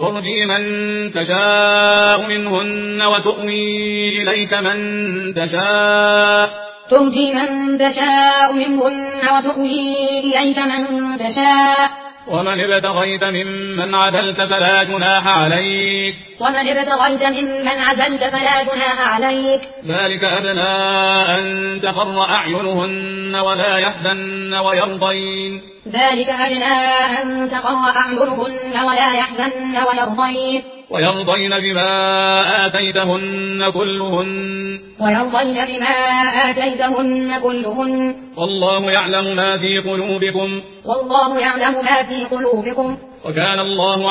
ترجي من تشاء منهن وتؤوي إليك من تشاء وتؤوي إليك من تشاء ومن ابتغيت ممن عدلت فلا جناح عليك ذلك أدنى أن تقر أعينهن ولا يحزن ويرضين بما آتيتهن كلهن والله يعلم ما في قلوبكم وكان الله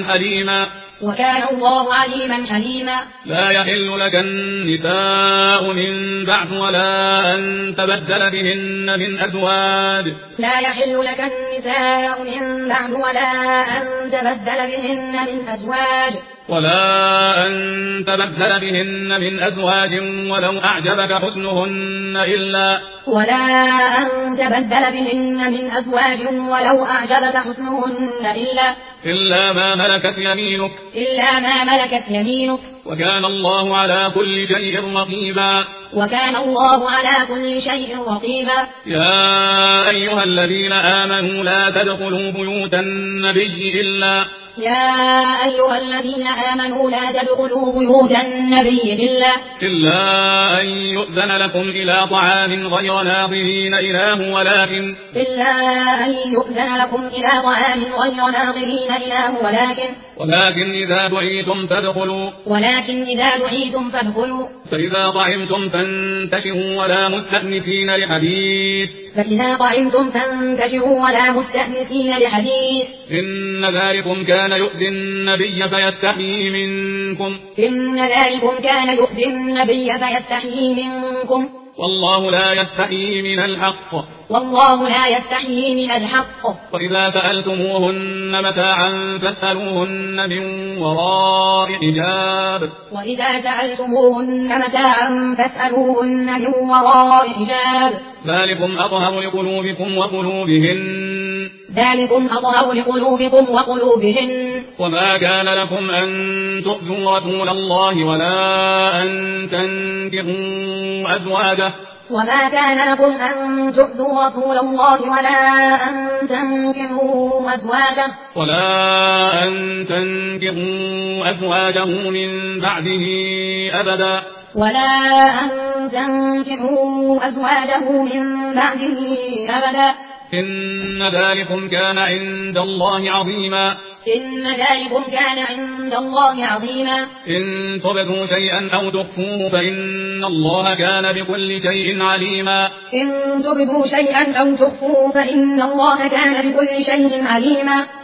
عليما حليما لا يحل لك النساء من بعد ولا أن تبدل بهن من أزواج ولو أعجبك حسنهن إلا ما ملكت يمينك وكان الله على كل شيء رقيبا يا أيها الذين آمنوا لا تدخلوا بيوت النبي إلا أن يؤذن لكم إلى طعام غير ناظرين إناه ولكن إذا دعيتم فادخلوا فإذا طعمتم فانتشروا ولا مستأنسين لحديث إن ذلكم كان يؤذي النبي فيستحيي منكم والله لا يستحيي من الحق وإذا سألتموهن متاعا فاسألوهن من وراء حجاب ذلكم أطهر لقلوبكم وقلوبهن وما كان لكم أن تؤذوا رسول الله ولا أن تنكحوا أزواجه من بعده أبدا إن ذلكم كان عند الله عظيما إن تبدوا شيئا أو تخفوه فإن الله كان بكل شيء عليما